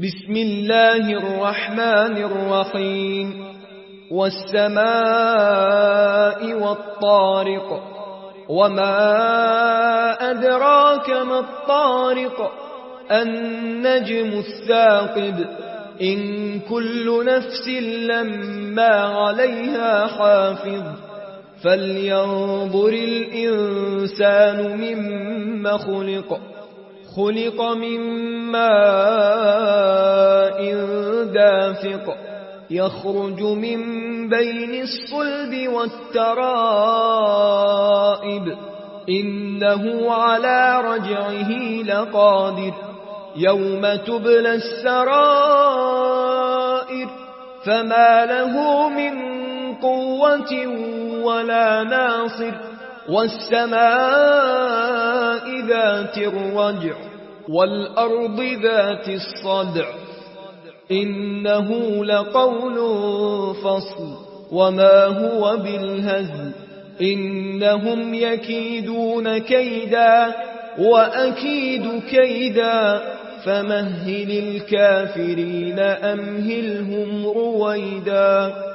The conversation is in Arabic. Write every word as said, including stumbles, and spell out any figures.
بسم الله الرحمن الرحيم والسماء والطارق وما أدراك ما الطارق النجم الثاقب إن كل نفس لما عليها حافظ فلينظر الإنسان مما خلق خلق من ماء دافق يخرج من بين الصلب والترائب إنه على رجعه لقادر يوم تبلى السرائر فما له من قوة ولا ناصر والسماء ذات الرجع والأرض ذات الصدع إنه لقول فصل وما هو بالهزل إنهم يكيدون كيدا وأكيد كيدا فمهل الكافرين أمهلهم رويدا.